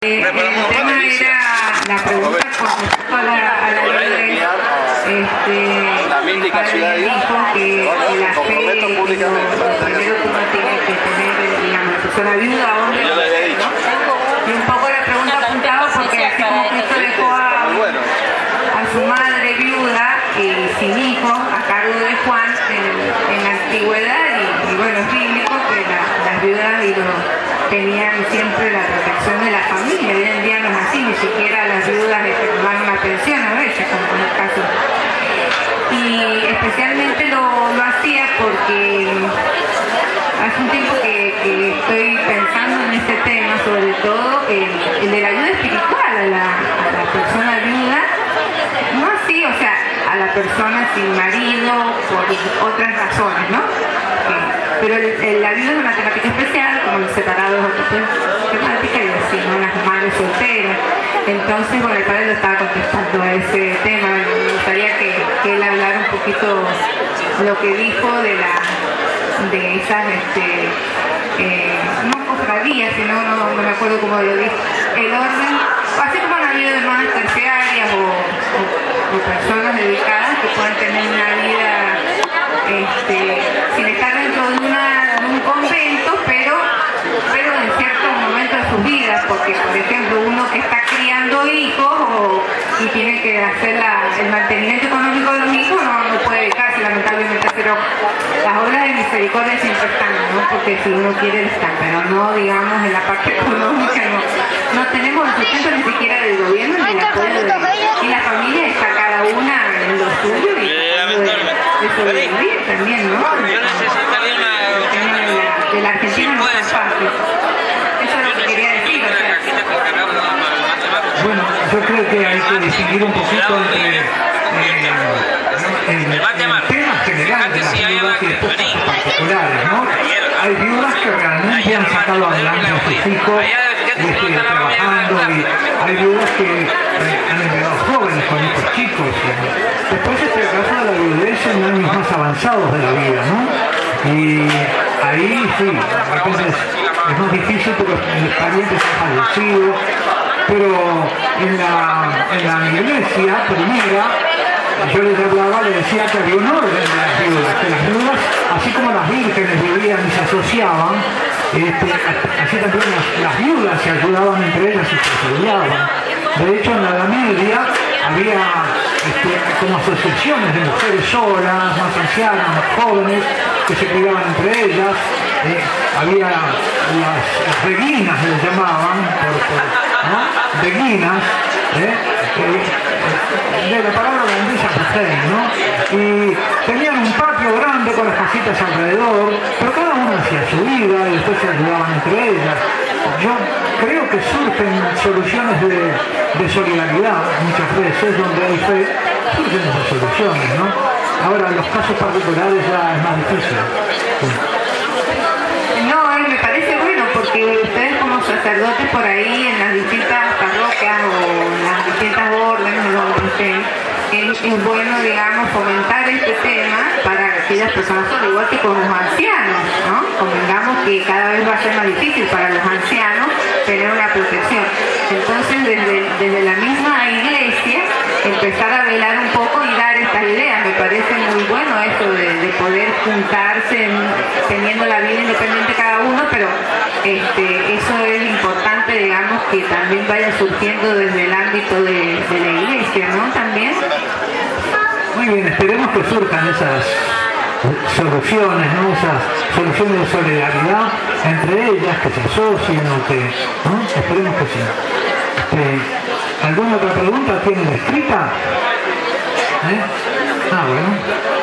El tema era la pregunta con respecto a la ley también de casualidad dijo que la fe lo primero que uno tiene que tener, digamos, persona viuda, hombre, yo le había dicho. ¿no? Y un poco la pregunta apuntaba porque así como Cristo dejó a su madre viuda y sin hijos a cargo de Juan en la antigüedad, y bueno, es bíblico que las viudas tenían siempre la protección de la familia. Hoy en día no es así, ni siquiera las viudas dan una pensión a ellas, como en el caso. Y especialmente lo hacía porque hace un tiempo que estoy pensando en este tema, sobre todo el de la ayuda espiritual a la persona viuda, no así, o sea, a la persona sin marido por otras razones, ¿no? Pero la viuda es una temática especial, como los separados es otra temática, y así, ¿no? Las madres solteras. Entonces, bueno, el padre lo estaba contestando a ese tema. Me gustaría que él hablara un poquito lo que dijo de esas, no cofradías, sino no me acuerdo cómo lo dijo, el orden, así como han habido hermanas terciarias o personas dedicadas que pueden tener una vida sin estar dentro de un convento, pero en ciertos momentos de sus vidas, porque por ejemplo uno que está criando hijos y tiene que hacer el mantenimiento económico de los hijos no puede dedicarse lamentablemente, pero las obras de misericordia siempre están, ¿no? Porque si uno quiere están, pero no, digamos, en la parte económica no tenemos el sustento ni siquiera del gobierno ni el apoyo y la familia está cada una en lo suyo y de sobrevivir también, ¿no? Yo necesitaría una... de la Argentina no es fácil. Eso es lo que quería decir, o sea. Bueno, yo creo que hay que distinguir un poquito entre el tema general de las viudas y después casos particulares, ¿no? Hay viudas que realmente han sacado adelante a sus hijos trabajando, y hay viudas que han enviado jóvenes con hijos chicos. Después está el caso de la viudez en años más avanzados de la vida, ¿no? Y ahí sí, de repente es más difícil porque los parientes han fallecido, pero en la iglesia primera yo les hablaba, les decía que había un orden de las viudas, que las viudas, así como las vírgenes vivían y se asociaban, así también las viudas se ayudaban entre ellas y se asociaban. De hecho, en la Edad Media había como asociaciones de mujeres solas, más ancianas, más jóvenes, que se cuidaban entre ellas. Había las beguinas, les llamaban, ¿no? Beguinas, de la palabra holandesa mujer, ¿no? Y tenían un patio grande con las casitas alrededor, pero cada una hacía su vida y después se ayudaban entre ellas. Yo creo que surgen soluciones de solidaridad muchas veces, donde hay fe, surgen esas soluciones, ¿no? Ahora, en los casos particulares ya es más difícil. Sí. No, me parece bueno, porque ustedes como sacerdotes por ahí en las distintas parroquias o en las distintas órdenes donde estén, es bueno, digamos, fomentar este tema para aquellas personas, igual que con los ancianos, ¿no? Convengamos que cada vez va a ser más difícil para los ancianos tener una protección. Entonces, desde la misma iglesia, empezar a velar un poco y dar estas ideas. Me parece muy bueno esto de poder juntarse teniendo la vida independiente cada uno, pero eso es importante, digamos, que también vaya surgiendo desde el ámbito de la iglesia, ¿no? También. Muy bien, esperemos que surjan esas soluciones, ¿no? Esas soluciones de solidaridad entre ellas, que se asocien o que, ¿no? Esperemos que sí. ¿Alguna otra pregunta tienen escrita? Bueno.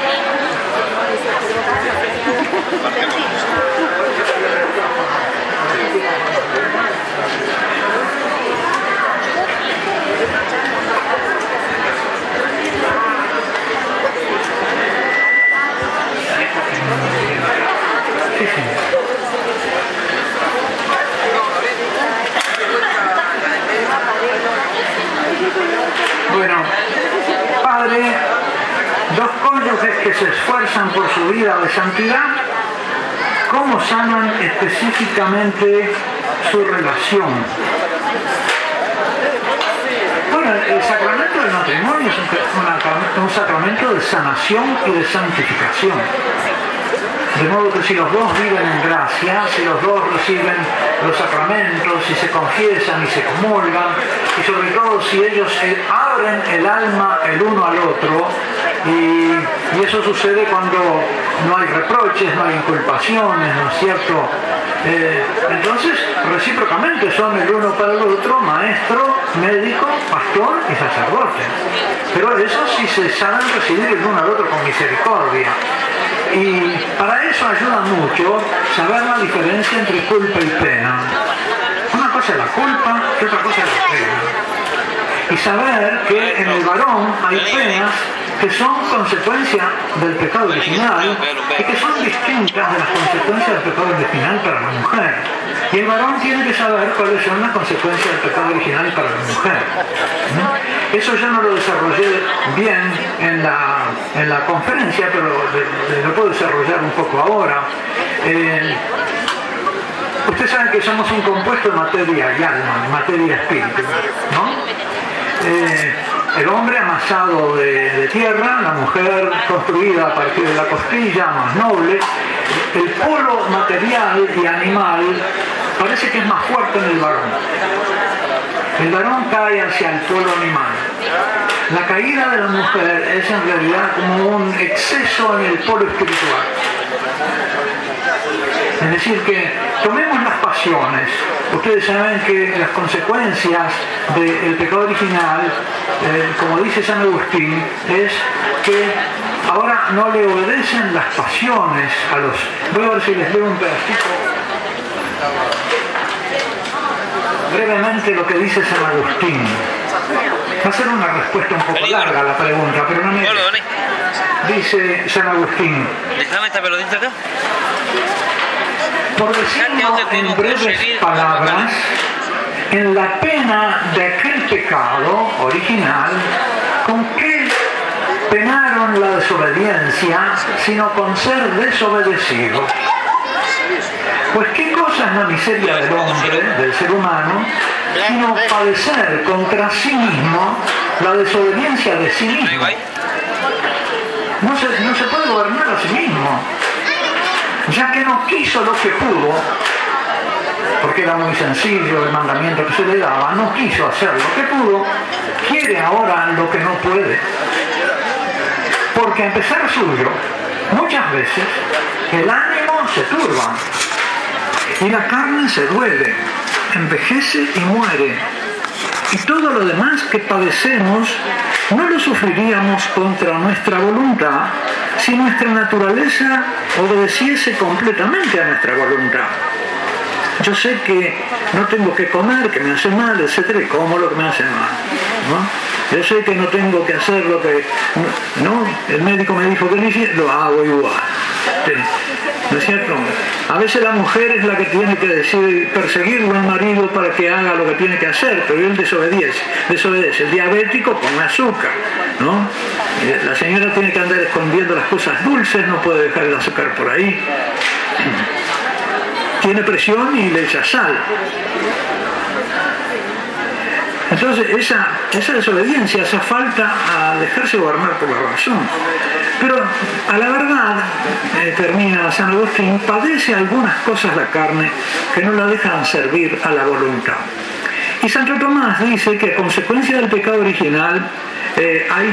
Bueno, padre, dos cónyuges que se esfuerzan por su vida de santidad, ¿cómo sanan específicamente su relación? de sanación y de santificación. De modo que si los dos viven en gracia, si los dos reciben los sacramentos, si se confiesan y se comulgan, y sobre todo si ellos abren el alma el uno al otro, y eso sucede cuando no hay reproches, no hay inculpaciones, ¿no es cierto? Entonces, recíprocamente son el uno para el otro maestro, médico, pastor y sacerdote. Pero eso sí se saben recibir el uno al otro con misericordia. Y para eso ayuda mucho saber la diferencia entre culpa y pena. Una cosa es la culpa y otra cosa es la pena. Y saber que en el varón hay penas que son consecuencia del pecado original y que son distintas de las consecuencias del pecado original para la mujer. Y el varón tiene que saber cuáles son las consecuencias del pecado original para la mujer. Eso yo no lo desarrollé bien en la conferencia, pero lo puedo desarrollar un poco ahora. Ustedes saben que somos un compuesto de materia y alma, materia y espíritu, ¿no? El hombre amasado de tierra, la mujer construida a partir de la costilla, más noble. El polo material y animal parece que es más fuerte en el varón. El varón cae hacia el polo animal. La caída de la mujer es en realidad como un exceso en el polo espiritual. Es decir, que tomemos las pasiones. Ustedes saben que las consecuencias del pecado original, como dice San Agustín, es que ahora no le obedecen las pasiones a los... Voy a ver si les leo un pedacito. Brevemente lo que dice San Agustín. Va a ser una respuesta un poco larga a la pregunta, pero no me... Dice San Agustín. Déjame esta pelotita acá. Por decirlo en breves palabras, en la pena de aquel pecado original, ¿con qué penaron la desobediencia, sino con ser desobedecido? Pues qué cosa es la miseria del hombre, del ser humano, sino padecer contra sí mismo la desobediencia de sí mismo. No se puede gobernar a sí mismo, ya que no quiso lo que pudo, porque era muy sencillo el mandamiento que se le daba, no quiso hacer lo que pudo, quiere ahora lo que no puede. Porque a pesar suyo, muchas veces el ánimo se turba y la carne se duele, envejece y muere. Y todo lo demás que padecemos no lo sufriríamos contra nuestra voluntad si nuestra naturaleza obedeciese completamente a nuestra voluntad. Yo sé que no tengo que comer, que me hace mal, etcétera, y como lo que me hace mal, ¿no? Yo sé que no tengo que hacer lo que... No, el médico me dijo que no hiciera, lo hago igual. ¿Sí? ¿No es cierto? A veces la mujer es la que tiene que decir, perseguirlo al marido para que haga lo que tiene que hacer, pero él desobedece. El diabético come azúcar, ¿no? La señora tiene que andar escondiendo las cosas dulces, no puede dejar el azúcar por ahí. Tiene presión y le echa sal. Entonces esa desobediencia, esa falta a dejarse gobernar por la razón. Pero a la verdad, termina San Agustín, padece algunas cosas la carne que no la dejan servir a la voluntad. Y Santo Tomás dice que a consecuencia del pecado original hay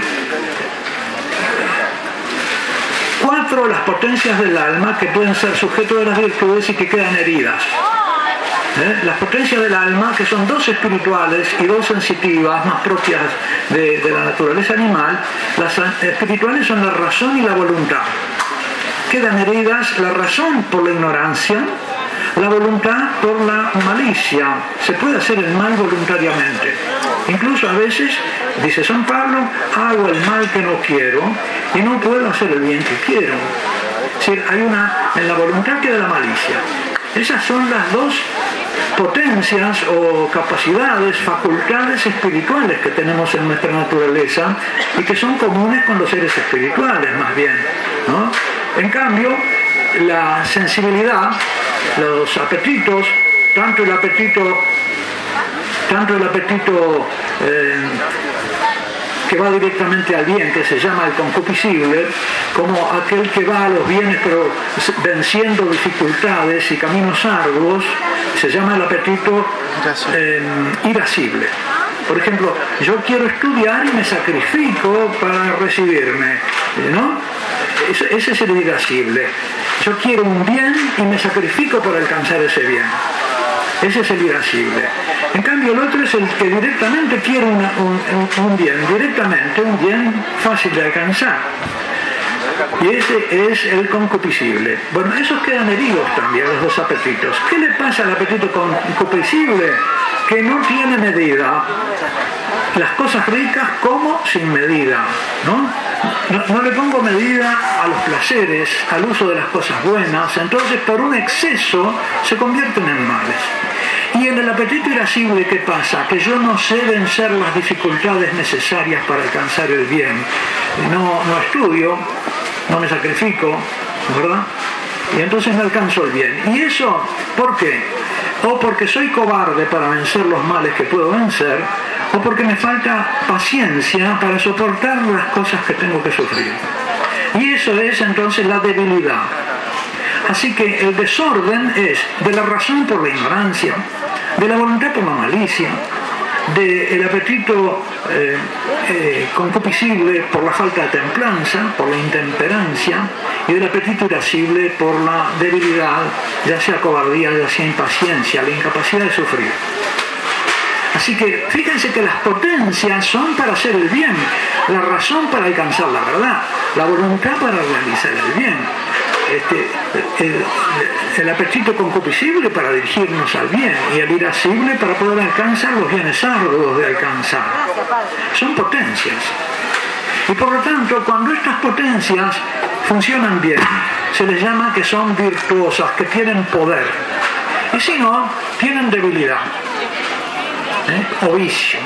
4 las potencias del alma que pueden ser sujetos de las virtudes y que quedan heridas. Las potencias del alma, que son 2 espirituales y 2 sensitivas, más propias de la naturaleza animal. Las espirituales son la razón y la voluntad. Quedan heridas la razón por la ignorancia, la voluntad por la malicia. Se puede hacer el mal voluntariamente. Incluso a veces, dice San Pablo, hago el mal que no quiero y no puedo hacer el bien que quiero. Es decir, en la voluntad queda la malicia. Esas son las 2 potencias o capacidades, facultades espirituales que tenemos en nuestra naturaleza y que son comunes con los seres espirituales, más bien, ¿no? En cambio, la sensibilidad, los apetitos, tanto el apetito que va directamente al bien, que se llama el concupiscible, como aquel que va a los bienes pero venciendo dificultades y caminos arduos, se llama el apetito irascible. Por ejemplo, yo quiero estudiar y me sacrifico para recibirme, ¿no? Ese es el irascible. Yo quiero un bien y me sacrifico para alcanzar ese bien. Ese es el irascible. En cambio, el otro es el que directamente quiere un bien fácil de alcanzar. Y ese es el concupiscible. Bueno, esos quedan heridos también, los dos apetitos. ¿Qué le pasa al apetito concupiscible? Que no tiene medida. Las cosas ricas como sin medida, ¿no? No le pongo medida a los placeres, al uso de las cosas buenas, entonces por un exceso se convierten en males. Y en el apetito irascible, ¿qué pasa? Que yo no sé vencer las dificultades necesarias para alcanzar el bien. No estudio, no me sacrifico, ¿verdad? Y entonces no alcanzo el bien. ¿Y eso por qué? O porque soy cobarde para vencer los males que puedo vencer, o porque me falta paciencia para soportar las cosas que tengo que sufrir. Y eso es entonces la debilidad. Así que el desorden es de la razón por la ignorancia, de la voluntad por la malicia, del apetito concupiscible por la falta de templanza, por la intemperancia, y del apetito irascible por la debilidad, ya sea cobardía, ya sea impaciencia, la incapacidad de sufrir. Así que fíjense que las potencias son para hacer el bien, la razón para alcanzar la verdad, la voluntad para realizar el bien, el apetito concupiscible para dirigirnos al bien y el irascible para poder alcanzar los bienes arduos de alcanzar. Son potencias. Y por lo tanto, cuando estas potencias funcionan bien, se les llama que son virtuosas, que tienen poder. Y si no, tienen debilidad. O vicio.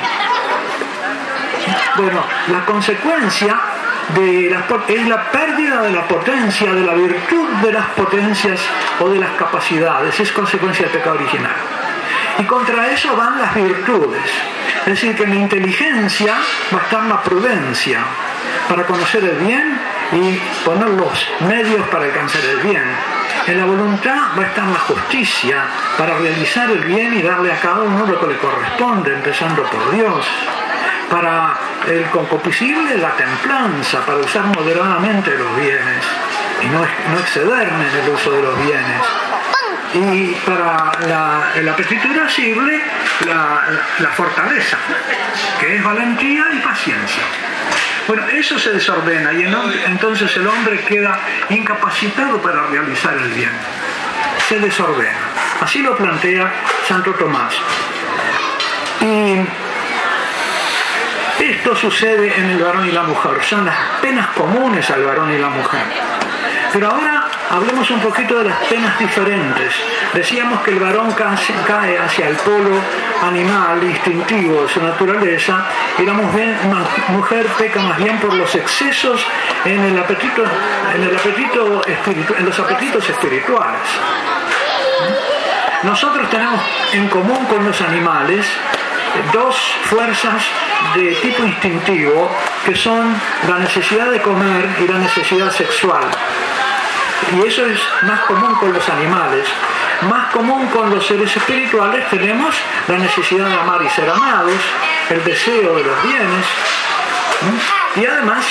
Bueno, la consecuencia es la pérdida de la potencia, de la virtud de las potencias o de las capacidades, es consecuencia del pecado original. Y contra eso van las virtudes. Es decir, que en la inteligencia va a estar la prudencia para conocer el bien y poner los medios para alcanzar el bien. En la voluntad va a estar la justicia para realizar el bien y darle a cada uno lo que le corresponde, empezando por Dios. Para el concupiscible, la templanza, para usar moderadamente los bienes y no excederme en el uso de los bienes. Y para el apetito irascible, la fortaleza, que es valentía y paciencia. Bueno, eso se desordena y entonces el hombre queda incapacitado para realizar el bien. Se desordena. Así lo plantea Santo Tomás. Y esto sucede en el varón y la mujer. Son las penas comunes al varón y la mujer. Pero ahora hablemos un poquito de las penas diferentes. Decíamos que el varón cae hacia el polo animal, instintivo de su naturaleza, y la mujer peca más bien por los excesos en los apetitos espirituales. Nosotros tenemos en común con los animales dos fuerzas de tipo instintivo, que son la necesidad de comer y la necesidad sexual. Y eso es más común con los animales. Más común con los seres espirituales tenemos la necesidad de amar y ser amados, el deseo de los bienes, y además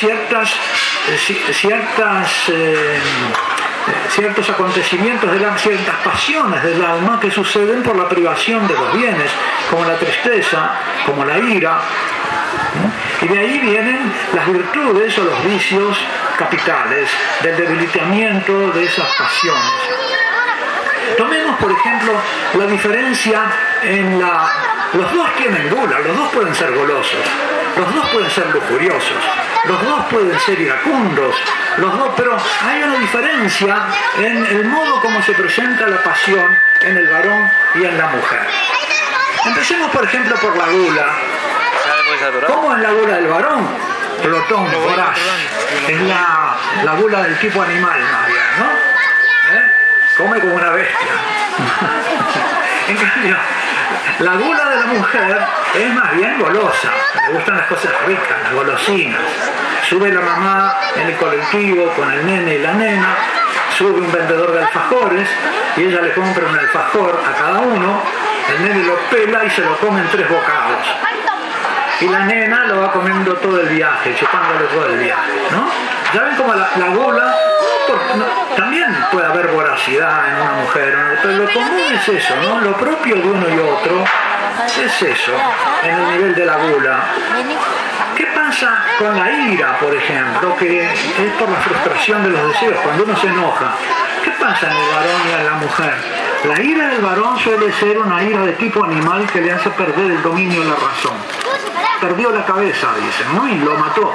ciertos acontecimientos ciertas pasiones del alma que suceden por la privación de los bienes, como la tristeza, como la ira. Y de ahí vienen las virtudes o los vicios capitales, del debilitamiento de esas pasiones. Tomemos, por ejemplo, la diferencia en los dos tienen gula, los dos pueden ser golosos, los dos pueden ser lujuriosos, los dos pueden ser iracundos, los dos, pero hay una diferencia en el modo como se presenta la pasión en el varón y en la mujer. Empecemos, por ejemplo, por la gula. ¿Cómo es la gula del varón? Glotón, voraz. Es la gula del tipo animal, más bien, ¿no? Come como una bestia. En cambio, La gula de la mujer es más bien golosa, le gustan las cosas ricas, las golosinas. Sube la mamá en el colectivo con el nene y la nena, sube un vendedor de alfajores y ella le compra un alfajor a cada uno, el nene lo pela y se lo come en 3 bocados. Y la nena lo va comiendo todo el viaje, chupándole todo el viaje, ¿no? Ya ven como la gula, también puede haber voracidad en una mujer, ¿no? Pero lo común es eso, ¿no? Lo propio de uno y otro es eso, en el nivel de la gula. ¿Qué pasa con la ira, por ejemplo, que es por la frustración de los deseos, cuando uno se enoja? ¿Qué pasa en el varón y en la mujer? La ira del varón suele ser una ira de tipo animal que le hace perder el dominio de la razón. Perdió la cabeza, dicen, ¿no? Y lo mató.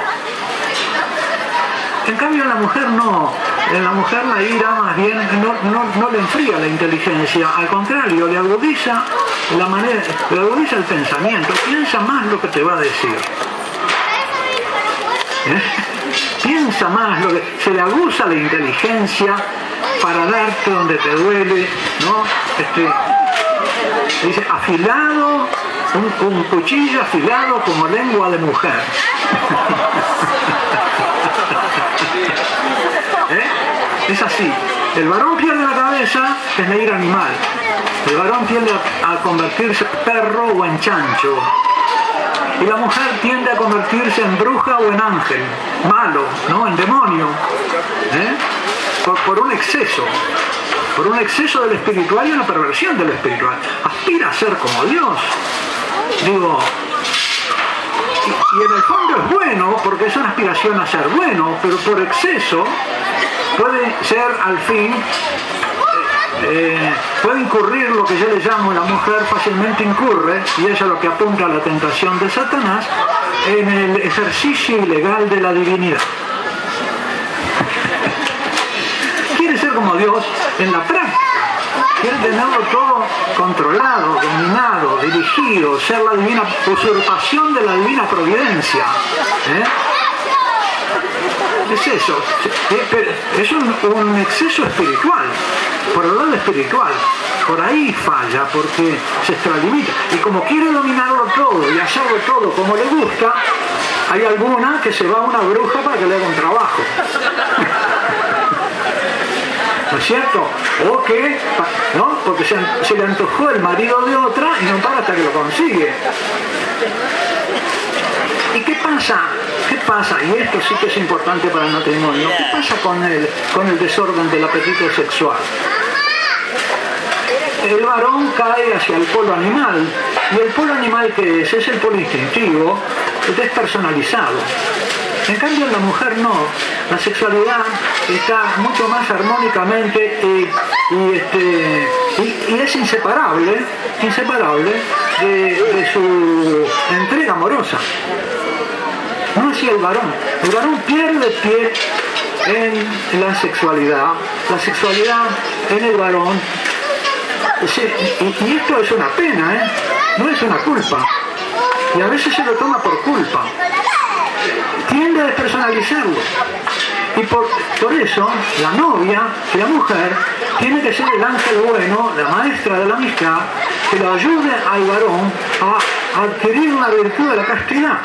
En cambio en la mujer no. En la mujer la ira más bien no le enfría la inteligencia, al contrario, le agudiza la manera, le agudiza el pensamiento, piensa más lo que te va a decir. Piensa más, se le aguza la inteligencia para darte donde te duele, ¿no? Dice, afilado, un cuchillo afilado como lengua de mujer. Es así. El varón pierde la cabeza, es la ira animal. El varón tiende a convertirse en perro o en chancho. Y la mujer tiende a convertirse en bruja o en ángel, malo, ¿no? En demonio. Por un exceso. Por un exceso del espiritual y una perversión del espiritual. Aspira a ser como Dios. Digo, y en el fondo es bueno, porque es una aspiración a ser bueno, pero por exceso puede ser al fin, puede incurrir lo que yo le llamo, la mujer fácilmente incurre, y eso es lo que apunta a la tentación de Satanás, en el ejercicio ilegal de la divinidad. Quiere ser como Dios en la práctica, quiere tenerlo todo controlado, dominado, dirigido, ser la divina usurpación de la divina providencia. Es eso, es un exceso espiritual, por el lado espiritual, por ahí falla, porque se extralimita, y como quiere dominarlo todo y hacerlo todo como le gusta, hay alguna que se va a una bruja para que le haga un trabajo. ¿No es cierto? O que, ¿no? Porque se le antojó el marido de otra y no para hasta que lo consigue. ¿Y qué pasa? ¿Qué pasa? Y esto sí que es importante para el matrimonio. ¿Qué pasa con el desorden del apetito sexual? El varón cae hacia el polo animal. Y el polo animal que es el polo instintivo, despersonalizado. En cambio en la mujer no. La sexualidad está mucho más armónicamente y es inseparable de su entrega amorosa. No así el varón. El varón pierde pie en la sexualidad en el varón. Y esto es una pena, no es una culpa. Y a veces se lo toma por culpa. Tiende a despersonalizarlo. Y por eso la novia, la mujer, tiene que ser el ángel bueno, la maestra de la amistad, que lo ayude al varón a adquirir una virtud de la castidad.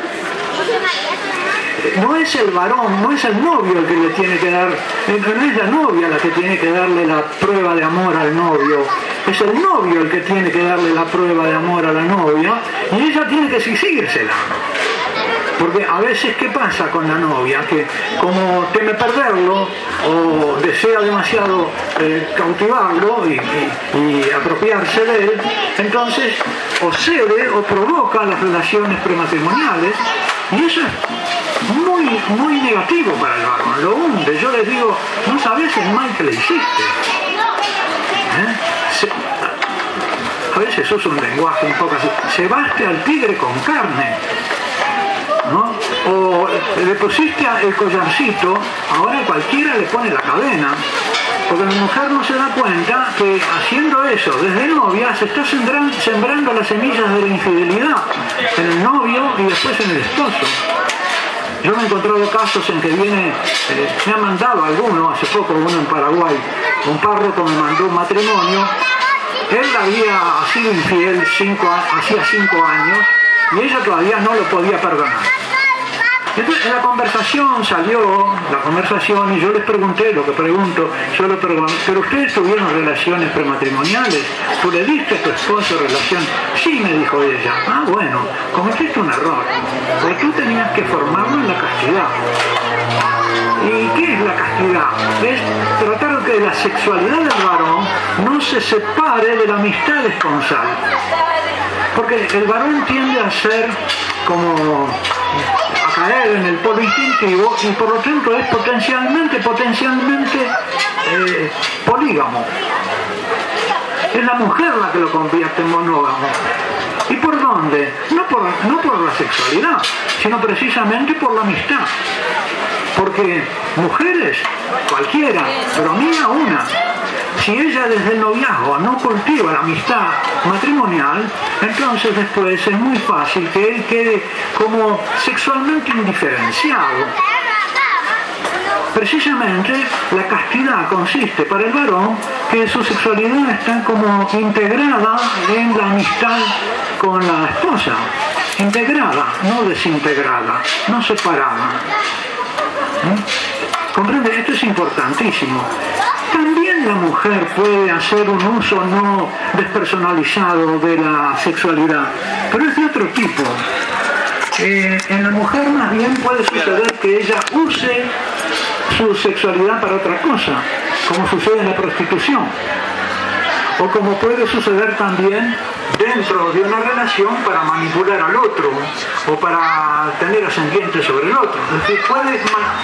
No es el varón, no es el novio el que le tiene que dar, no es la novia la que tiene que darle la prueba de amor al novio, es el novio el que tiene que darle la prueba de amor a la novia, y ella tiene que exigírsela. Porque a veces, ¿qué pasa con la novia? Que como teme perderlo o desea demasiado cautivarlo y apropiarse de él, entonces o cede o provoca las relaciones prematrimoniales, y eso es muy negativo para el varón, lo hunde. Yo les digo, no sabes el mal que le hiciste. A veces uso un lenguaje un poco así, cebaste al tigre con carne, ¿no? O le pusiste el collarcito, ahora cualquiera le pone la cadena, porque la mujer no se da cuenta que haciendo eso desde novia se está sembrando las semillas de la infidelidad en el novio y después en el esposo. Yo me he encontrado casos en que me han mandado alguno, hace poco uno en Paraguay, un párroco me mandó un matrimonio él había sido infiel hacía 5 años y ella todavía no lo podía perdonar. Entonces, en la conversación salió la conversación y yo les pregunté lo que pregunto, yo le pregunté, ¿pero ustedes tuvieron relaciones prematrimoniales? ¿Tú le diste a tu esposo relación? Sí, me dijo ella. Ah, bueno, cometiste un error, porque tú tenías que formarlo en la castidad. ¿Y qué es la castidad? Es tratar de que la sexualidad del varón no se separe de la amistad esponsal. Porque el varón tiende a ser como a caer en el polo instintivo y por lo tanto es potencialmente polígamo. Es la mujer la que lo convierte en monógamo. ¿Y por dónde? No por la sexualidad, sino precisamente por la amistad. Porque mujeres, cualquiera, pero mía una, si ella desde el noviazgo no cultiva la amistad matrimonial, entonces después es muy fácil que él quede como sexualmente indiferenciado. Precisamente la castidad consiste para el varón que su sexualidad está como integrada en la amistad con la esposa. Integrada, no desintegrada, no separada. ¿Comprende? Esto es importantísimo. También la mujer puede hacer un uso no despersonalizado de la sexualidad, pero es de otro tipo. En la mujer más bien puede suceder que ella use su sexualidad para otra cosa, como sucede en la prostitución, o como puede suceder también dentro de una relación para manipular al otro o para tener ascendiente sobre el otro. Es decir, puede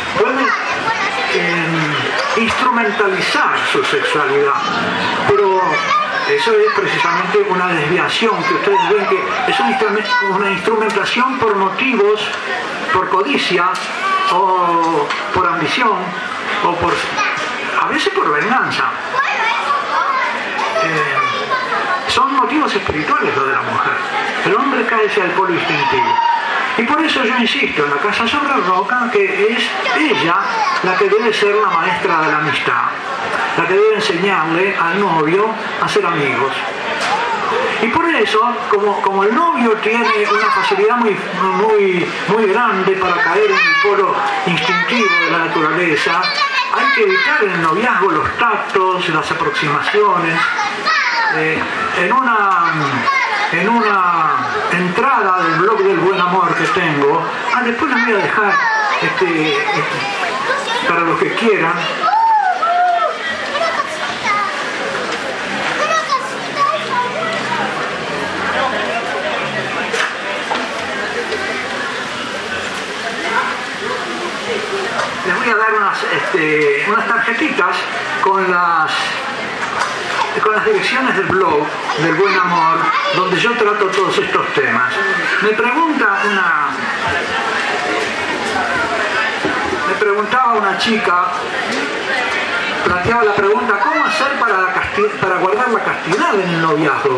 instrumentalizar su sexualidad, pero eso es precisamente una desviación que ustedes ven que es una instrumentación por motivos, por codicia o por ambición o a veces por venganza. Son motivos espirituales lo de la mujer. El hombre cae hacia el polo instintivo. Y por eso yo insisto en la Casa sobre Roca que es ella la que debe ser la maestra de la amistad, la que debe enseñarle al novio a ser amigos. Y por eso, como el novio tiene una facilidad muy grande para caer en el polo instintivo de la naturaleza, hay que evitar en el noviazgo los tactos, las aproximaciones. En una entrada del blog del buen amor que tengo, después les voy a dejar para los que quieran. Les voy a dar unas tarjetitas con las direcciones del blog del buen amor, donde yo trato todos estos temas. Me preguntaba una chica, planteaba la pregunta, ¿cómo hacer para guardar la castidad en el noviazgo?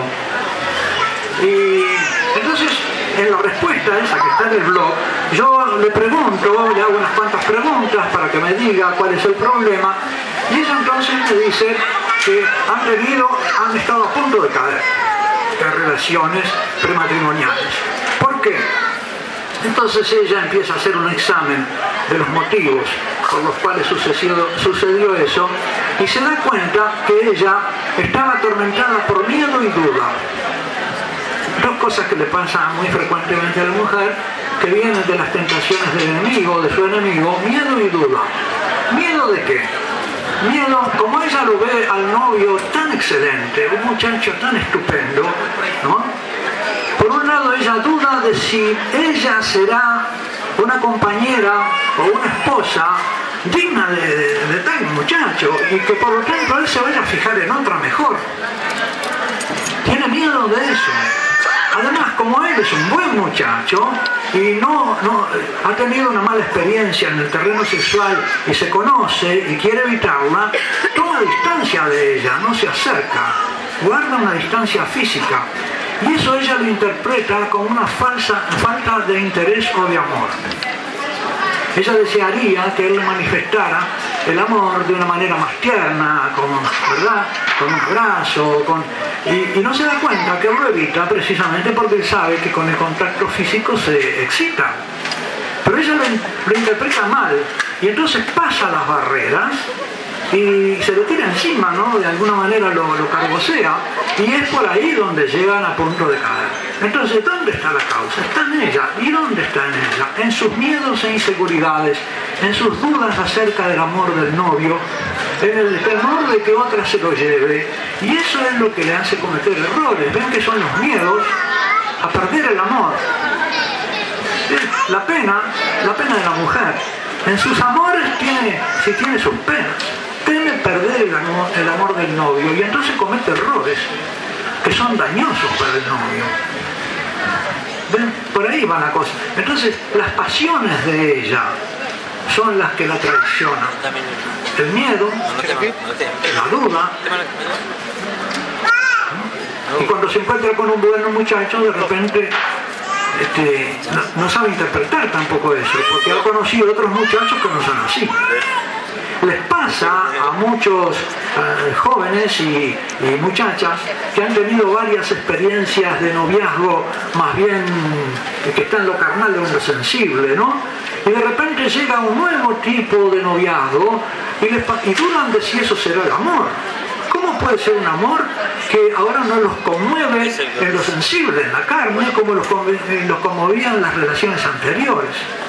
Y entonces, en la respuesta esa que está en el blog, yo le pregunto, le hago unas cuantas preguntas para que me diga cuál es el problema, y ella entonces me dice que han estado a punto de caer en relaciones prematrimoniales. ¿Por qué? Entonces ella empieza a hacer un examen de los motivos por los cuales sucedió eso y se da cuenta que ella estaba atormentada por miedo y duda. Dos cosas que le pasan muy frecuentemente a la mujer, que vienen de las tentaciones del enemigo, de su enemigo, miedo y duda. ¿Miedo de qué? Miedo, como ella lo ve al novio tan excelente, un muchacho tan estupendo, ¿no? Por un lado ella duda de si ella será una compañera o una esposa digna de tal muchacho y que por lo tanto él se vaya a fijar en otra mejor. Tiene miedo de eso. Además, como él es un buen muchacho y no ha tenido una mala experiencia en el terreno sexual y se conoce y quiere evitarla, toma distancia de ella, no se acerca, guarda una distancia física. Y eso ella lo interpreta como una falta de interés o de amor. Ella desearía que él le manifestara el amor de una manera más tierna, ¿verdad? Con un abrazo, Y no se da cuenta que lo evita precisamente porque él sabe que con el contacto físico se excita. Pero ella lo interpreta mal y entonces pasa las barreras y se le tira encima, ¿no? De alguna manera lo cargosea y es por ahí donde llegan a punto de caer. Entonces, ¿dónde está la causa? Está en ella. ¿Y dónde está en ella? En sus miedos e inseguridades, en sus dudas acerca del amor del novio, en el temor de que otra se lo lleve. Y eso es lo que le hace cometer errores. Ven que son los miedos a perder el amor. La pena de la mujer. En sus amores tiene sus penas. Teme perder el amor del novio y entonces comete errores que son dañosos para el novio. ¿Ven? Por ahí va la cosa. Entonces, las pasiones de ella son las que la traicionan. El miedo, la duda. Y cuando se encuentra con un buen muchacho, de repente no sabe interpretar tampoco eso, porque ha conocido otros muchachos que no son así. Les pasa a muchos jóvenes y muchachas que han tenido varias experiencias de noviazgo, más bien que está en lo carnal o en lo sensible, ¿no? Y de repente llega un nuevo tipo de noviazgo y dudan de si eso será el amor. ¿Cómo puede ser un amor que ahora no los conmueve en lo sensible, en la carne, como los conmovían las relaciones anteriores?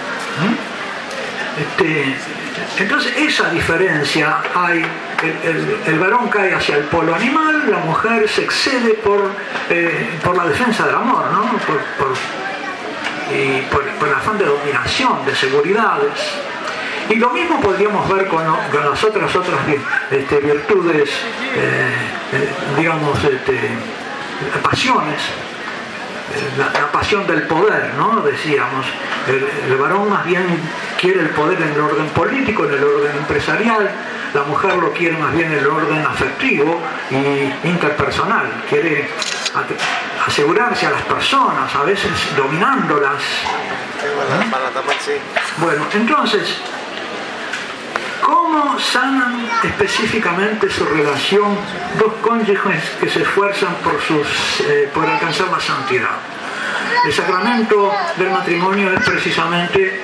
Entonces esa diferencia hay, el varón cae hacia el polo animal, la mujer se excede por la defensa del amor, ¿no? por el afán de dominación, de seguridades. Y lo mismo podríamos ver con las otras virtudes, digamos, pasiones. La pasión del poder, ¿no? Decíamos, el varón más bien quiere el poder en el orden político, en el orden empresarial, la mujer lo quiere más bien en el orden afectivo y interpersonal, quiere asegurarse a las personas, a veces dominándolas. Bueno, entonces, ¿cómo sanan específicamente su relación dos cónyuges que se esfuerzan por alcanzar la santidad? El sacramento del matrimonio es precisamente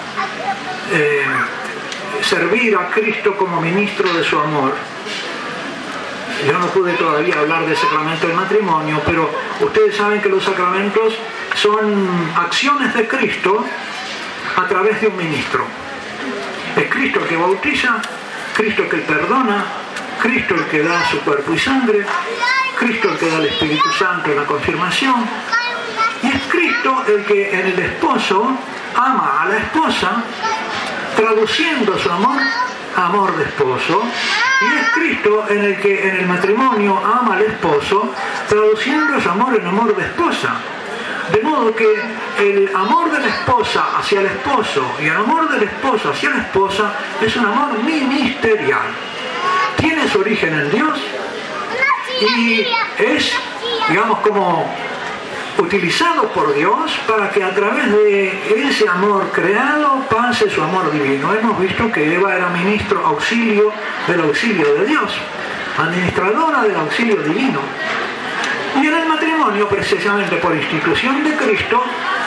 servir a Cristo como ministro de su amor. Yo no pude todavía hablar del sacramento del matrimonio, pero ustedes saben que los sacramentos son acciones de Cristo a través de un ministro. Es Cristo el que bautiza, Cristo el que perdona, Cristo el que da su cuerpo y sangre, Cristo el que da el Espíritu Santo en la confirmación, y es Cristo el que en el esposo ama a la esposa, traduciendo su amor a amor de esposo, y es Cristo en el que en el matrimonio ama al esposo, traduciendo su amor en amor de esposa. De modo que el amor de la esposa hacia el esposo y el amor del esposo hacia la esposa es un amor ministerial. Tiene su origen en Dios y es, digamos, como utilizado por Dios para que a través de ese amor creado pase su amor divino. Hemos visto que Eva era ministro del auxilio de Dios, administradora del auxilio divino. Y en el matrimonio, precisamente por institución de Cristo,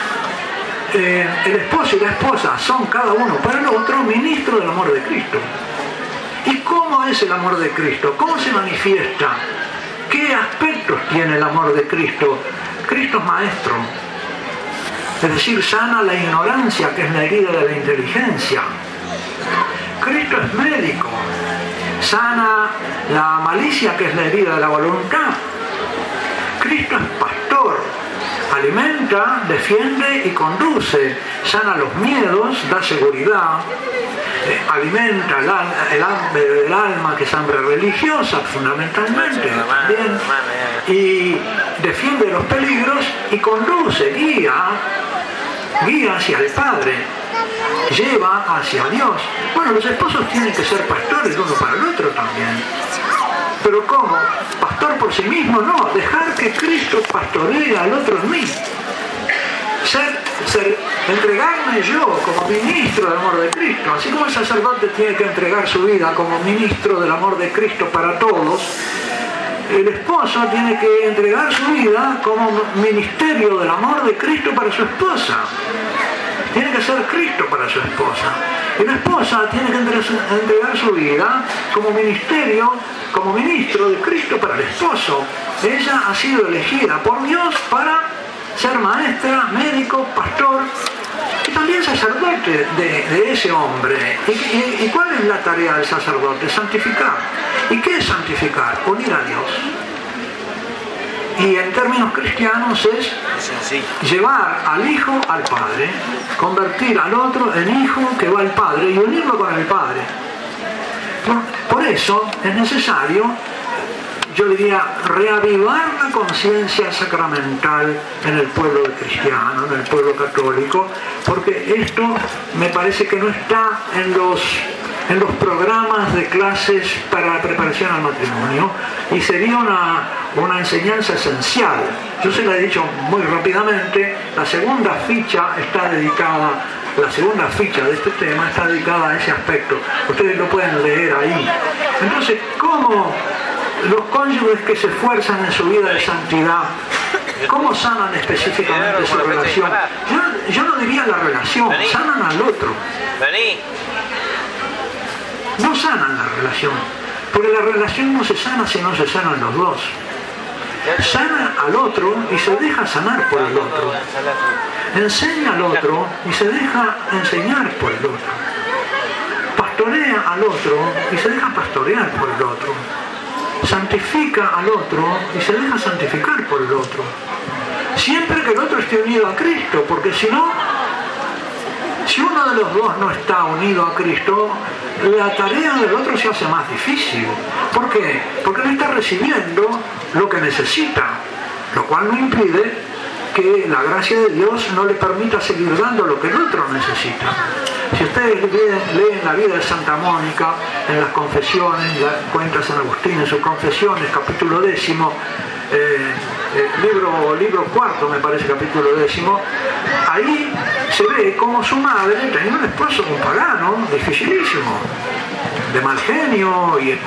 el esposo y la esposa son cada uno para el otro ministro del amor de Cristo. ¿Y cómo es el amor de Cristo? ¿Cómo se manifiesta? ¿Qué aspectos tiene el amor de Cristo? Cristo es maestro, es decir, sana la ignorancia, que es la herida de la inteligencia. Cristo es médico, sana la malicia, que es la herida de la voluntad. Cristo es pastor, alimenta, defiende y conduce, sana los miedos, da seguridad, alimenta el alma, que es hambre religiosa fundamentalmente, también, y defiende los peligros y conduce, guía hacia el Padre, lleva hacia Dios. Bueno, los esposos tienen que ser pastores uno para el otro también. Pero ¿cómo? ¿Pastor por sí mismo? No, dejar que Cristo pastoree al otro en mí. Entregarme yo como ministro del amor de Cristo. Así como el sacerdote tiene que entregar su vida como ministro del amor de Cristo para todos, el esposo tiene que entregar su vida como ministerio del amor de Cristo para su esposa. Tiene que ser Cristo para su esposa. Y la esposa tiene que entregar su vida como ministerio, como ministro de Cristo para el esposo. Ella ha sido elegida por Dios para ser maestra, médico, pastor y también sacerdote de ese hombre. ¿Y cuál es la tarea del sacerdote? Santificar. ¿Y qué es santificar? Unir a Dios. Y en términos cristianos es llevar al hijo al Padre, convertir al otro en hijo que va al Padre y unirlo con el Padre. Por eso es necesario, yo diría, reavivar la conciencia sacramental en el pueblo cristiano, en el pueblo católico, porque esto me parece que no está en los programas de clases para la preparación al matrimonio, y sería una enseñanza esencial. Yo se la he dicho muy rápidamente, la segunda ficha de este tema está dedicada a ese aspecto. Ustedes lo pueden leer ahí. Entonces, ¿cómo los cónyuges que se esfuerzan en su vida de santidad, cómo sanan específicamente su relación? Yo no diría la relación, sanan al otro. No sanan la relación, porque la relación no se sana si no se sanan los dos. Sana al otro y se deja sanar por el otro. Enseña al otro y se deja enseñar por el otro. Pastorea al otro y se deja pastorear por el otro. Santifica al otro y se deja santificar por el otro. Siempre que el otro esté unido a Cristo, porque si no, si uno de los dos no está unido a Cristo, la tarea del otro se hace más difícil. ¿Por qué? Porque no está recibiendo lo que necesita, lo cual no impide que la gracia de Dios no le permita seguir dando lo que el otro necesita. Si ustedes leen la vida de Santa Mónica en las confesiones, cuenta San Agustín en sus confesiones, capítulo 10, libro cuarto, me parece, capítulo 10, ahí se ve cómo su madre tenía un esposo, un pagano, dificilísimo, de mal genio y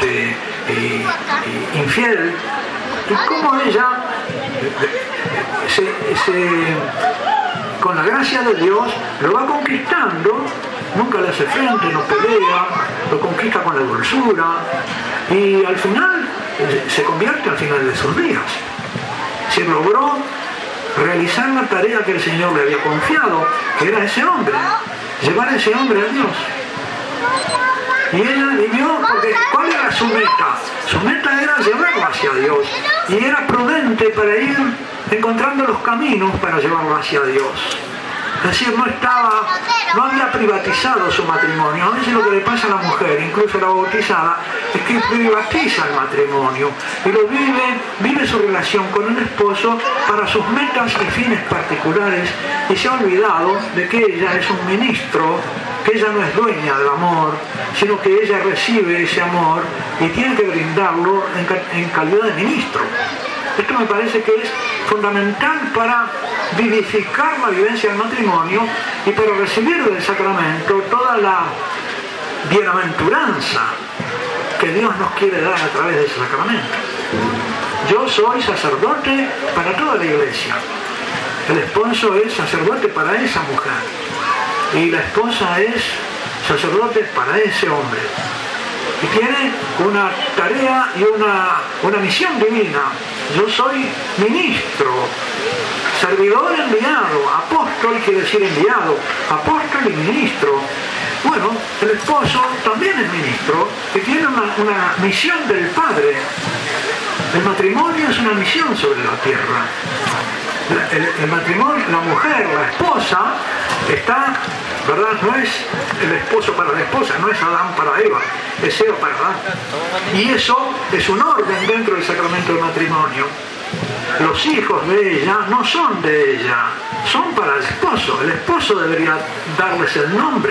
infiel, y cómo ella con la gracia de Dios lo va conquistando, nunca le hace frente, no pelea, lo conquista con la dulzura y al final se convierte al final de sus días. Se logró realizar la tarea que el Señor le había confiado, que era ese hombre, llevar a ese hombre a Dios. Y ella vivió, porque ¿cuál era su meta? Su meta era llevarlo hacia Dios, y era prudente para ir encontrando los caminos para llevarlo hacia Dios. Es decir, no había privatizado su matrimonio. A veces lo que le pasa a la mujer, incluso la bautizada, es que privatiza el matrimonio y lo vive su relación con el esposo para sus metas y fines particulares, y se ha olvidado de que ella es un ministro, que ella no es dueña del amor, sino que ella recibe ese amor y tiene que brindarlo en calidad de ministro. Esto me parece que es fundamental para vivificar la vivencia del matrimonio y para recibir del sacramento toda la bienaventuranza que Dios nos quiere dar a través de ese sacramento. Yo soy sacerdote para toda la iglesia. El esposo es sacerdote para esa mujer y la esposa es sacerdote para ese hombre. Y tiene una tarea y una misión divina. Yo soy ministro, servidor enviado, apóstol quiere decir enviado, apóstol y ministro. Bueno, el esposo también es ministro, que tiene una misión del Padre. El matrimonio es una misión sobre la tierra. El matrimonio, la mujer, la esposa, está, ¿verdad? No es el esposo para la esposa, no es Adán para Eva, es Eva para Adán. Y eso es un orden dentro del sacramento del matrimonio. Los hijos de ella no son de ella, son para el esposo. El esposo debería darles el nombre,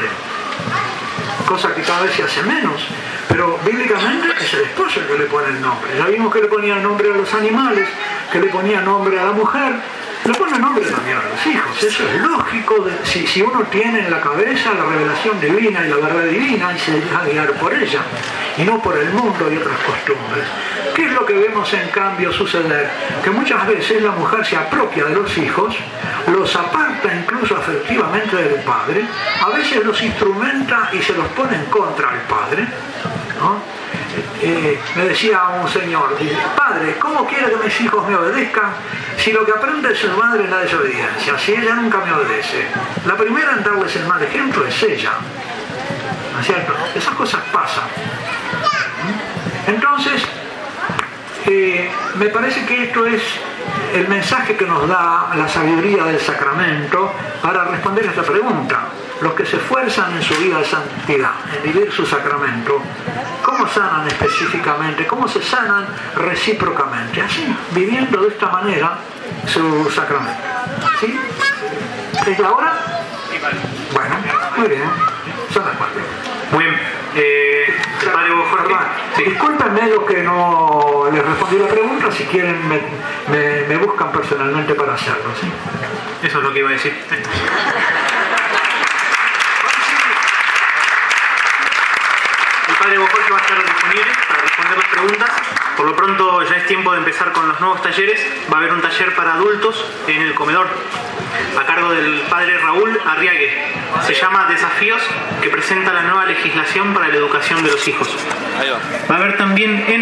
cosa que cada vez se hace menos. Pero bíblicamente es el esposo el que le pone el nombre. Ya vimos que le ponía nombre a los animales, que le ponía nombre a la mujer, le pone nombre también a los hijos. Eso es lógico si uno tiene en la cabeza la revelación divina y la verdad divina y se deja guiar por ella y no por el mundo y otras costumbres. ¿qué es lo que vemos en cambio suceder? Que muchas veces la mujer se apropia de los hijos, los aparta incluso afectivamente del padre, a veces los instrumenta y se los pone en contra al padre, ¿no? Me decía un señor, padre, ¿cómo quiere que mis hijos me obedezcan si lo que aprende de su madre es la desobediencia? Si ella nunca me obedece. La primera en darles el mal ejemplo es ella, ¿no es cierto? Esas cosas pasan. Entonces, me parece que esto es el mensaje que nos da la sabiduría del sacramento para responder a esta pregunta. Los que se esfuerzan en su vida de santidad, en vivir su sacramento, ¿cómo sanan específicamente? ¿Cómo se sanan recíprocamente? Así, viviendo de esta manera su sacramento. ¿Sí? ¿Es la hora? Bueno, muy bien. Son las 4. Muy bien. Padre Jorge. Sí. Discúlpenme los que no les respondí la pregunta, si quieren me buscan personalmente para hacerlo. ¿Sí? Eso es lo que iba a decir. El Padre Jorge va a estar disponible para responder las preguntas. Por lo pronto ya es tiempo de empezar con los nuevos talleres. Va a haber un taller para adultos en el comedor a cargo del Padre Raúl Arriague. Se llama Desafíos, que presenta la nueva legislación para la educación de los hijos. Va a haber también en